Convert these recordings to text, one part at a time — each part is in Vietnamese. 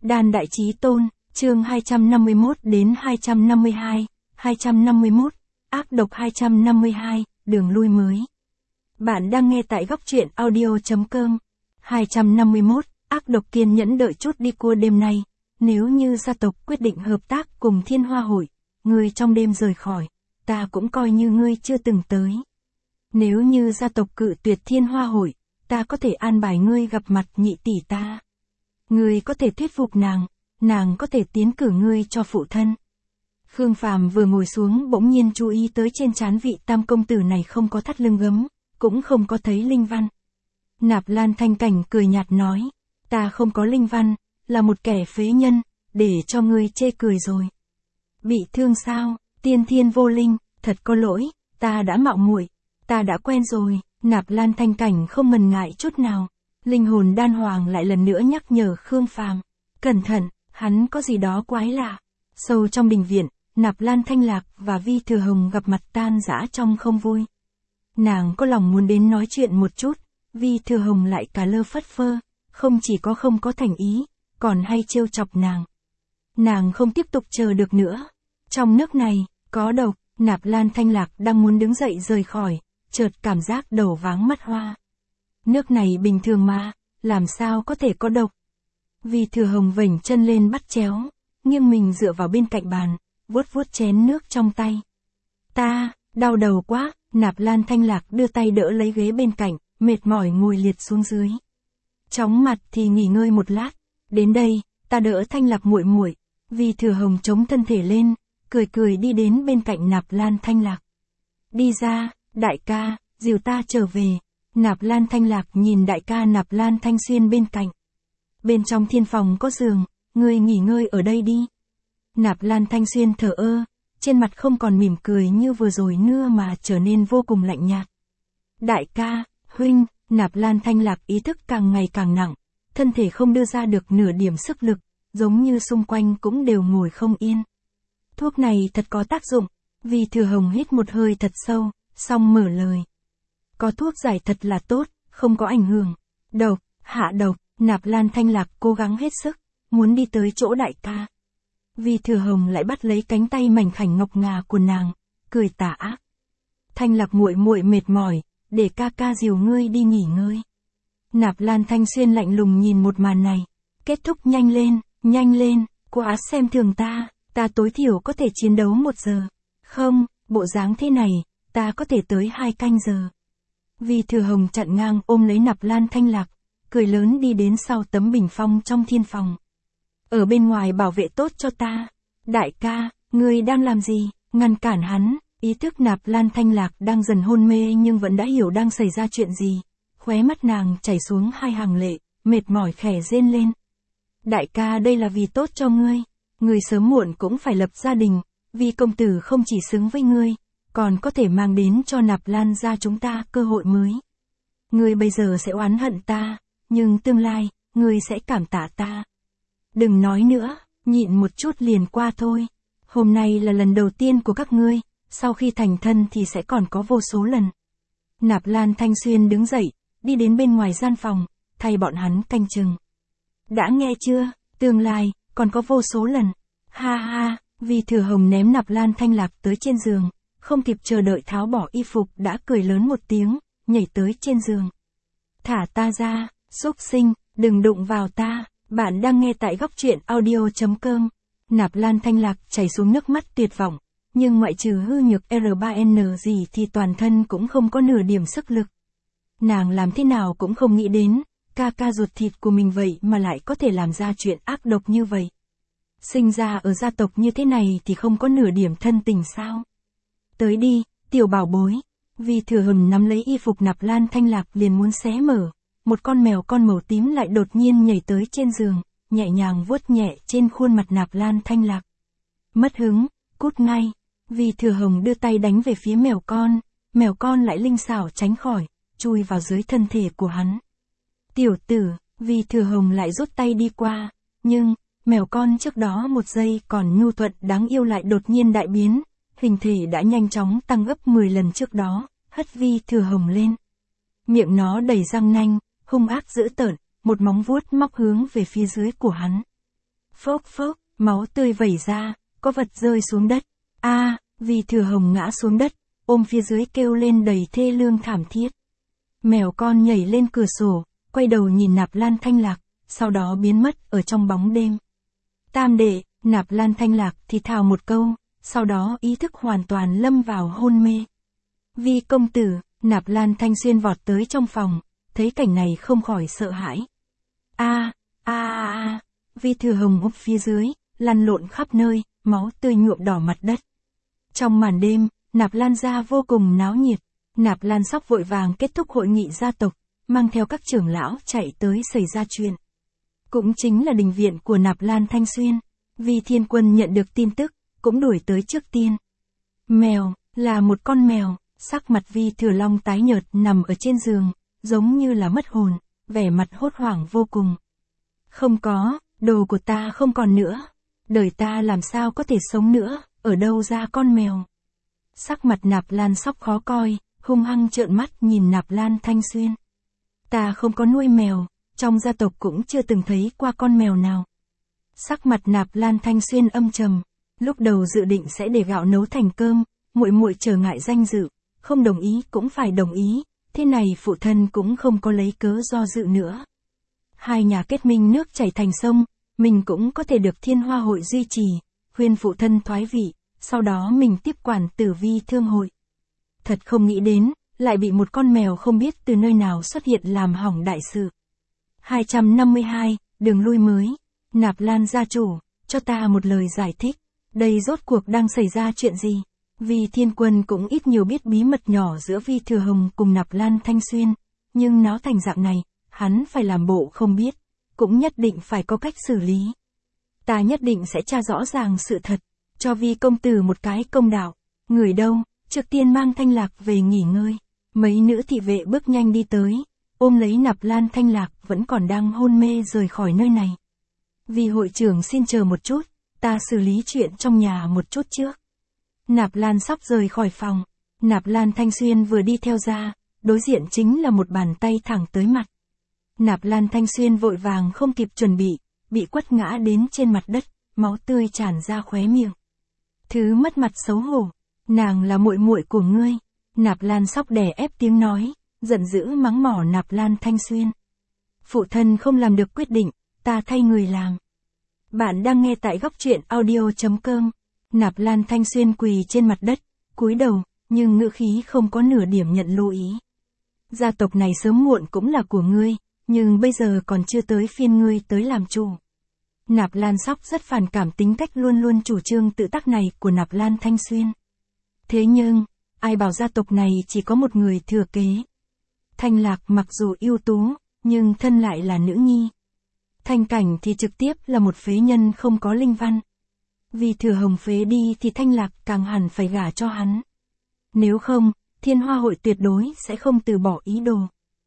Đan Đại Chí Tôn, chương 251 đến 252, 251, ác độc 252, đường lui mới. Bạn đang nghe tại góc truyện audio.com. 251, ác độc kiên nhẫn đợi chút đi cua đêm nay, nếu như gia tộc quyết định hợp tác cùng Thiên Hoa Hội, ngươi trong đêm rời khỏi, ta cũng coi như ngươi chưa từng tới. Nếu như gia tộc cự tuyệt Thiên Hoa Hội, ta có thể an bài ngươi gặp mặt nhị tỷ ta. Ngươi có thể thuyết phục nàng có thể tiến cử ngươi cho phụ thân. Khương Phàm vừa ngồi xuống bỗng nhiên chú ý tới trên trán vị tam công tử này không có thắt lưng gấm, cũng không có thấy linh văn. Nạp Lan Thanh Cảnh cười nhạt nói, ta không có linh văn, là một kẻ phế nhân, để cho ngươi chê cười rồi. Bị thương sao, tiên thiên vô linh, thật có lỗi, ta đã mạo muội, ta đã quen rồi. Nạp Lan Thanh Cảnh không ngần ngại chút nào. Linh hồn đan hoàng lại lần nữa nhắc nhở Khương Phàm, cẩn thận, hắn có gì đó quái lạ. Sâu trong đình viện, Nạp Lan Thanh Lạc và Vi Thừa Hồng gặp mặt tan rã trong không vui. Nàng có lòng muốn đến nói chuyện một chút, Vi Thừa Hồng lại cả lơ phất phơ, không chỉ có không có thành ý, còn hay trêu chọc nàng. Nàng không tiếp tục chờ được nữa. Trong nước này, có độc. Nạp Lan Thanh Lạc đang muốn đứng dậy rời khỏi, chợt cảm giác đầu váng mắt hoa. Nước này bình thường mà, làm sao có thể có độc. Vi Thừa Hồng vểnh chân lên bắt chéo, nghiêng mình dựa vào bên cạnh bàn, vuốt vuốt chén nước trong tay. Ta, đau đầu quá. Nạp Lan Thanh Lạc đưa tay đỡ lấy ghế bên cạnh, mệt mỏi ngồi liệt xuống dưới. Chóng mặt thì nghỉ ngơi một lát, đến đây, ta đỡ Thanh Lạc muội muội. Vi Thừa Hồng chống thân thể lên, cười cười đi đến bên cạnh Nạp Lan Thanh Lạc. Đi ra, đại ca, dìu ta trở về. Nạp Lan Thanh Lạc nhìn đại ca Nạp Lan Thanh Xuyên bên cạnh. Bên trong thiên phòng có giường, ngươi nghỉ ngơi ở đây đi. Nạp Lan Thanh Xuyên thở ơ, trên mặt không còn mỉm cười như vừa rồi nữa mà trở nên vô cùng lạnh nhạt. Đại ca, huynh. Nạp Lan Thanh Lạc ý thức càng ngày càng nặng, thân thể không đưa ra được nửa điểm sức lực, giống như xung quanh cũng đều ngồi không yên. Thuốc này thật có tác dụng. Vi Thừa Hồng hít một hơi thật sâu, xong mở lời. Có thuốc giải thật là tốt, không có ảnh hưởng. Độc, hạ độc. Nạp Lan Thanh Lạc cố gắng hết sức, muốn đi tới chỗ đại ca. Vi Thừa Hồng lại bắt lấy cánh tay mảnh khảnh ngọc ngà của nàng, cười tà ác. Thanh Lạc muội muội mệt mỏi, để ca ca dìu ngươi đi nghỉ ngơi. Nạp Lan Thanh Xuyên lạnh lùng nhìn một màn này. Kết thúc nhanh lên, quá xem thường ta, ta tối thiểu có thể chiến đấu 1 giờ. Không, bộ dáng thế này, ta có thể tới 2 canh giờ. Vi Thừa Hồng chặn ngang ôm lấy Nạp Lan Thanh Lạc, cười lớn đi đến sau tấm bình phong trong thiên phòng. Ở bên ngoài bảo vệ tốt cho ta. Đại ca, ngươi đang làm gì? Ngăn cản hắn. Ý thức Nạp Lan Thanh Lạc đang dần hôn mê nhưng vẫn đã hiểu đang xảy ra chuyện gì. Khóe mắt nàng chảy xuống 2 hàng lệ, mệt mỏi khẽ rên lên. Đại ca, đây là vì tốt cho ngươi. Ngươi sớm muộn cũng phải lập gia đình. Vi công tử không chỉ xứng với ngươi, còn có thể mang đến cho Nạp Lan gia chúng ta cơ hội mới. Ngươi bây giờ sẽ oán hận ta, nhưng tương lai, ngươi sẽ cảm tạ ta. Đừng nói nữa, nhịn một chút liền qua thôi. Hôm nay là lần đầu tiên của các ngươi, sau khi thành thân thì sẽ còn có vô số lần. Nạp Lan Thanh Xuyên đứng dậy, đi đến bên ngoài gian phòng, thay bọn hắn canh chừng. Đã nghe chưa, tương lai, còn có vô số lần. Ha ha. Vi Thừa Hồng ném Nạp Lan Thanh Lạc tới trên giường, không kịp chờ đợi tháo bỏ y phục đã cười lớn một tiếng, nhảy tới trên giường. Thả ta ra, xúc sinh, đừng đụng vào ta. Bạn đang nghe tại góc truyện audio.com. Nạp Lan Thanh Lạc chảy xuống nước mắt tuyệt vọng, nhưng ngoại trừ hư nhược R3N gì thì toàn thân cũng không có nửa điểm sức lực. Nàng làm thế nào cũng không nghĩ đến, ca ca ruột thịt của mình vậy mà lại có thể làm ra chuyện ác độc như vậy. Sinh ra ở gia tộc như thế này thì không có nửa điểm thân tình sao? Tới đi, tiểu bảo bối. Vi Thừa Hồng nắm lấy y phục Nạp Lan Thanh Lạc liền muốn xé mở. Một con mèo con màu tím lại đột nhiên nhảy tới trên giường, nhẹ nhàng vuốt nhẹ trên khuôn mặt Nạp Lan Thanh Lạc. Mất hứng, cút ngay. Vi Thừa Hồng đưa tay đánh về phía mèo con lại linh xảo tránh khỏi, chui vào dưới thân thể của hắn. Tiểu tử. Vi Thừa Hồng lại rút tay đi qua, nhưng mèo con trước đó 1 giây còn nhu thuận đáng yêu lại đột nhiên đại biến, hình thể đã nhanh chóng tăng gấp 10 lần trước đó, hất Vi Thừa Hồng lên. Miệng nó đầy răng nanh, hung ác dữ tợn, một móng vuốt móc hướng về phía dưới của hắn. Phốc phốc, máu tươi vẩy ra, có vật rơi xuống đất. A, Vi Thừa Hồng ngã xuống đất, ôm phía dưới kêu lên đầy thê lương thảm thiết. Mèo con nhảy lên cửa sổ, quay đầu nhìn Nạp Lan Thanh Lạc, sau đó biến mất ở trong bóng đêm. Tam đệ, Nạp Lan Thanh Lạc thì thào một câu, sau đó ý thức hoàn toàn lâm vào hôn mê. Vi công tử, Nạp Lan Thanh Xuyên vọt tới trong phòng, thấy cảnh này không khỏi sợ hãi. Vi Thừa Hồng úp phía dưới, lăn lộn khắp nơi, máu tươi nhuộm đỏ mặt đất. Trong màn đêm, Nạp Lan gia vô cùng náo nhiệt. Nạp Lan Sóc vội vàng kết thúc hội nghị gia tộc, mang theo các trưởng lão chạy tới xảy ra chuyện. Cũng chính là đình viện của Nạp Lan Thanh Xuyên. Vi Thiên Quân nhận được tin tức, cũng đuổi tới trước tiên. Mèo, là một con mèo, sắc mặt Vi Thừa Long tái nhợt nằm ở trên giường, giống như là mất hồn, vẻ mặt hốt hoảng vô cùng. Không có, đồ của ta không còn nữa. Đời ta làm sao có thể sống nữa, ở đâu ra con mèo. Sắc mặt Nạp Lan Sóc khó coi, hung hăng trợn mắt nhìn Nạp Lan Thanh Xuyên. Ta không có nuôi mèo, trong gia tộc cũng chưa từng thấy qua con mèo nào. Sắc mặt Nạp Lan Thanh Xuyên âm trầm, lúc đầu dự định sẽ để gạo nấu thành cơm, muội muội trở ngại danh dự, không đồng ý cũng phải đồng ý, thế này phụ thân cũng không có lấy cớ do dự nữa. Hai nhà kết minh nước chảy thành sông, mình cũng có thể được Thiên Hoa hội duy trì, khuyên phụ thân thoái vị, sau đó mình tiếp quản Tử Vi Thương hội. Thật không nghĩ đến, lại bị một con mèo không biết từ nơi nào xuất hiện làm hỏng đại sự. 252, đường lui mới. Nạp Lan gia chủ, cho ta một lời giải thích, đây rốt cuộc đang xảy ra chuyện gì? Vi Thiên Quân cũng ít nhiều biết bí mật nhỏ giữa Vi Thừa Hồng cùng Nạp Lan Thanh Xuyên, nhưng nó thành dạng này, hắn phải làm bộ không biết, cũng nhất định phải có cách xử lý. Ta nhất định sẽ tra rõ ràng sự thật, cho Vi công tử một cái công đạo. Người đâu, trước tiên mang Thanh Lạc về nghỉ ngơi. Mấy nữ thị vệ bước nhanh đi tới, ôm lấy Nạp Lan Thanh Lạc vẫn còn đang hôn mê rời khỏi nơi này. Vi hội trưởng xin chờ một chút, ta xử lý chuyện trong nhà một chút trước. Nạp Lan Sóc rời khỏi phòng, Nạp Lan Thanh Xuyên vừa đi theo ra, đối diện chính là một bàn tay thẳng tới mặt. Nạp Lan Thanh Xuyên vội vàng không kịp chuẩn bị quất ngã đến trên mặt đất, máu tươi tràn ra khóe miệng. Thứ mất mặt xấu hổ, nàng là muội muội của ngươi. Nạp Lan Sóc đè ép tiếng nói, giận dữ mắng mỏ Nạp Lan Thanh Xuyên. Phụ thân không làm được quyết định, ta thay người làm. Bạn đang nghe tại góc truyện audio.com. Nạp Lan Thanh Xuyên quỳ trên mặt đất, cúi đầu, nhưng ngữ khí không có nửa điểm nhận lỗi ý. Gia tộc này sớm muộn cũng là của ngươi, nhưng bây giờ còn chưa tới phiên ngươi tới làm chủ. Nạp Lan Sóc rất phản cảm tính cách luôn luôn chủ trương tự tác này của Nạp Lan Thanh Xuyên. Thế nhưng, ai bảo gia tộc này chỉ có một người thừa kế. Thanh Lạc mặc dù ưu tú, nhưng thân lại là nữ nhi. Thanh Cảnh thì trực tiếp là một phế nhân không có linh văn. Vì Thừa Hồng phế đi thì Thanh Lạc càng hẳn phải gả cho hắn. Nếu không, Thiên Hoa hội tuyệt đối sẽ không từ bỏ ý đồ.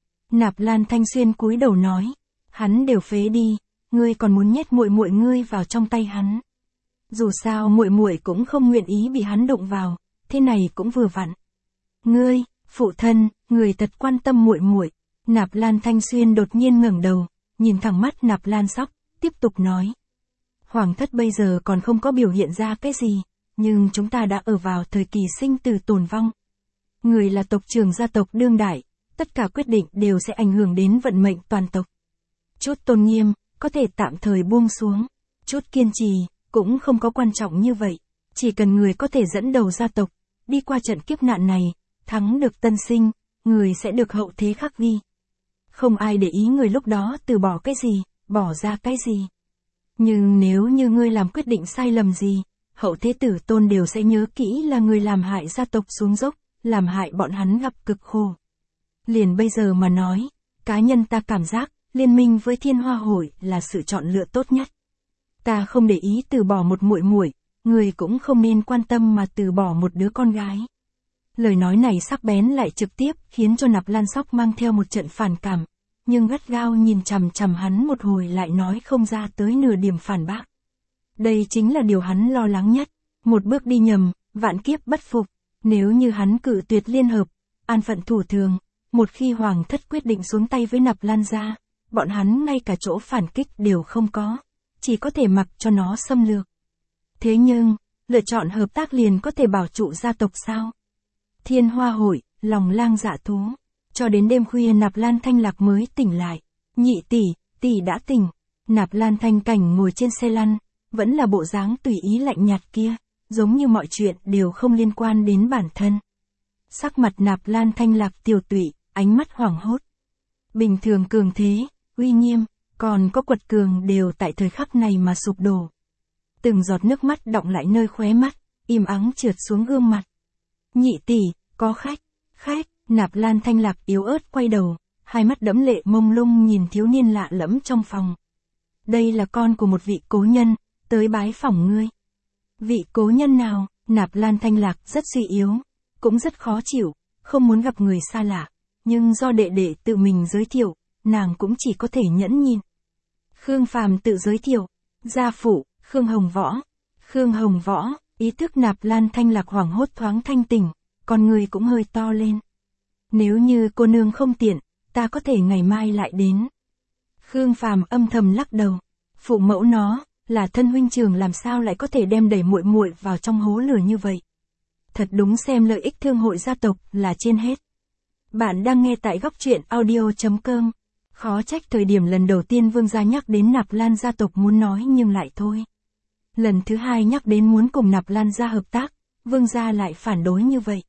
Nạp Lan Thanh Xuyên cúi đầu nói, hắn đều phế đi, ngươi còn muốn nhét muội muội ngươi vào trong tay hắn. Dù sao muội muội cũng không nguyện ý bị hắn đụng vào, thế này cũng vừa vặn. Ngươi, phụ thân, người thật quan tâm muội muội. Nạp Lan Thanh Xuyên đột nhiên ngẩng đầu, nhìn thẳng mắt Nạp Lan Sóc, tiếp tục nói. Hoàng thất bây giờ còn không có biểu hiện ra cái gì, nhưng chúng ta đã ở vào thời kỳ sinh tử tồn vong. Người là tộc trưởng gia tộc đương đại, tất cả quyết định đều sẽ ảnh hưởng đến vận mệnh toàn tộc. Chút tôn nghiêm, có thể tạm thời buông xuống, chút kiên trì, cũng không có quan trọng như vậy, chỉ cần người có thể dẫn đầu gia tộc, đi qua trận kiếp nạn này, thắng được tân sinh, người sẽ được hậu thế khắc ghi. Không ai để ý người lúc đó từ bỏ cái gì, bỏ ra cái gì. Nhưng nếu như ngươi làm quyết định sai lầm gì, hậu thế tử tôn đều sẽ nhớ kỹ là người làm hại gia tộc xuống dốc, làm hại bọn hắn gặp cực khổ. Liền bây giờ mà nói, cá nhân ta cảm giác, liên minh với Thiên Hoa hội là sự chọn lựa tốt nhất. Ta không để ý từ bỏ một muội muội, người cũng không nên quan tâm mà từ bỏ một đứa con gái. Lời nói này sắc bén lại trực tiếp khiến cho Nạp Lan Sóc mang theo một trận phản cảm, nhưng gắt gao nhìn chằm chằm hắn một hồi lại nói không ra tới nửa điểm phản bác. Đây chính là điều hắn lo lắng nhất, một bước đi nhầm, vạn kiếp bất phục. Nếu như hắn cự tuyệt liên hợp, an phận thủ thường, một khi hoàng thất quyết định xuống tay với Nạp Lan gia, bọn hắn ngay cả chỗ phản kích đều không có. chỉ có thể mặc cho nó xâm lược. Thế nhưng, lựa chọn hợp tác liền có thể bảo trụ gia tộc sao? Thiên Hoa Hội, lòng lang dạ thú. Cho đến đêm khuya Nạp Lan Thanh Lạc mới tỉnh lại. Nhị tỷ, tỷ đã tỉnh. Nạp Lan Thanh Cảnh ngồi trên xe lăn, vẫn là bộ dáng tùy ý lạnh nhạt kia, giống như mọi chuyện đều không liên quan đến bản thân. Sắc mặt Nạp Lan Thanh Lạc tiều tụy, ánh mắt hoảng hốt. Bình thường cường thế, uy nghiêm, còn có quật cường đều tại thời khắc này mà sụp đổ. Từng giọt nước mắt đọng lại nơi khóe mắt, im ắng trượt xuống gương mặt. Nhị tỷ, có khách, Nạp Lan Thanh Lạc yếu ớt quay đầu, hai mắt đẫm lệ mông lung nhìn thiếu niên lạ lẫm trong phòng. Đây là con của một vị cố nhân, tới bái phỏng ngươi. Vị cố nhân nào? Nạp Lan Thanh Lạc rất suy yếu, cũng rất khó chịu, không muốn gặp người xa lạ, nhưng do đệ đệ tự mình giới thiệu, nàng cũng chỉ có thể nhẫn nhịn. Khương Phàm tự giới thiệu, gia phụ, Khương Hồng Võ. Khương Hồng Võ, ý thức Nạp Lan Thanh Lạc hoảng hốt thoáng thanh tỉnh, con người cũng hơi to lên. Nếu như cô nương không tiện, ta có thể ngày mai lại đến. Khương Phàm âm thầm lắc đầu, phụ mẫu nó, là thân huynh trưởng làm sao lại có thể đem đẩy muội muội vào trong hố lửa như vậy. Thật đúng xem lợi ích thương hội gia tộc là trên hết. Bạn đang nghe tại góc truyện audio.com. Khó trách thời điểm lần đầu tiên Vương gia nhắc đến Nạp Lan gia tộc muốn nói nhưng lại thôi. Lần thứ hai nhắc đến muốn cùng Nạp Lan gia hợp tác, Vương gia lại phản đối như vậy.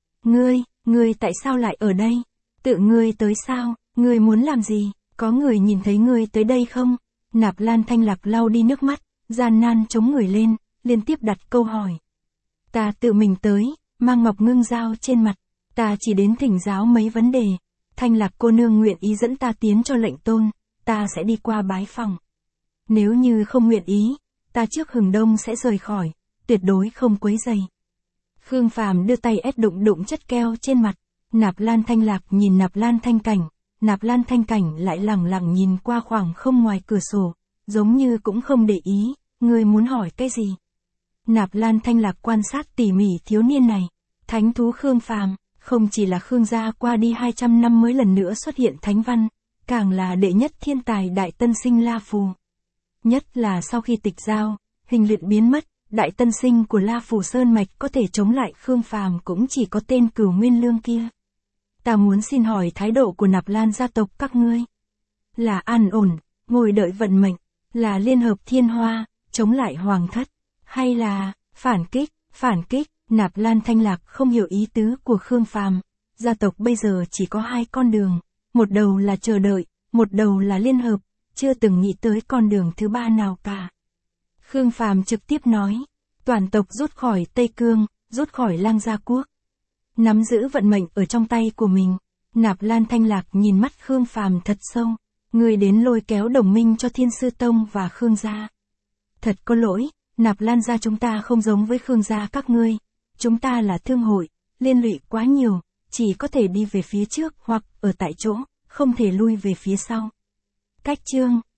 Ngươi tại sao lại ở đây? Tự ngươi tới sao? Ngươi muốn làm gì? Có người nhìn thấy ngươi tới đây không? Nạp Lan Thanh Lạc lau đi nước mắt, gian nan chống người lên, liên tiếp đặt câu hỏi. Ta tự mình tới, mang ngọc ngưng dao trên mặt, ta chỉ đến thỉnh giáo mấy vấn đề. Thanh Lạc cô nương nguyện ý dẫn ta tiến cho lệnh tôn, ta sẽ đi qua bái phòng. Nếu như không nguyện ý, ta trước hừng đông sẽ rời khỏi, tuyệt đối không quấy rầy. Khương Phàm đưa tay ép đụng chất keo trên mặt. Nạp Lan Thanh Lạc nhìn Nạp Lan Thanh Cảnh, Nạp Lan Thanh Cảnh lại lẳng lặng nhìn qua khoảng không ngoài cửa sổ, giống như cũng không để ý, ngươi muốn hỏi cái gì? Nạp Lan Thanh Lạc quan sát tỉ mỉ thiếu niên này, thánh thú Khương Phàm, không chỉ là Khương gia qua đi 200 năm mới lần nữa xuất hiện thánh văn, càng là đệ nhất thiên tài đại tân sinh La Phù. Nhất là sau khi tịch giao, hình luyện biến mất, đại tân sinh của La Phù Sơn Mạch có thể chống lại Khương Phàm cũng chỉ có tên Cửu Nguyên Lương kia. Ta muốn xin hỏi thái độ của Nạp Lan gia tộc các ngươi. Là an ổn, ngồi đợi vận mệnh, là liên hợp thiên hoa, chống lại hoàng thất, hay là phản kích, Nạp Lan Thanh Lạc không hiểu ý tứ của Khương Phàm. Gia tộc bây giờ chỉ có hai con đường, một đầu là chờ đợi, một đầu là liên hợp, chưa từng nghĩ tới con đường thứ ba nào cả. Khương Phàm trực tiếp nói, toàn tộc rút khỏi Tây Cương, rút khỏi Lang Gia Quốc. Nắm giữ vận mệnh ở trong tay của mình, Nạp Lan Thanh Lạc nhìn mắt Khương Phàm thật sâu, người đến lôi kéo đồng minh cho Thiên Sư Tông và Khương gia. Thật có lỗi, Nạp Lan gia chúng ta không giống với Khương gia các ngươi, chúng ta là thương hội, liên lụy quá nhiều, chỉ có thể đi về phía trước hoặc ở tại chỗ, không thể lui về phía sau. Cách chương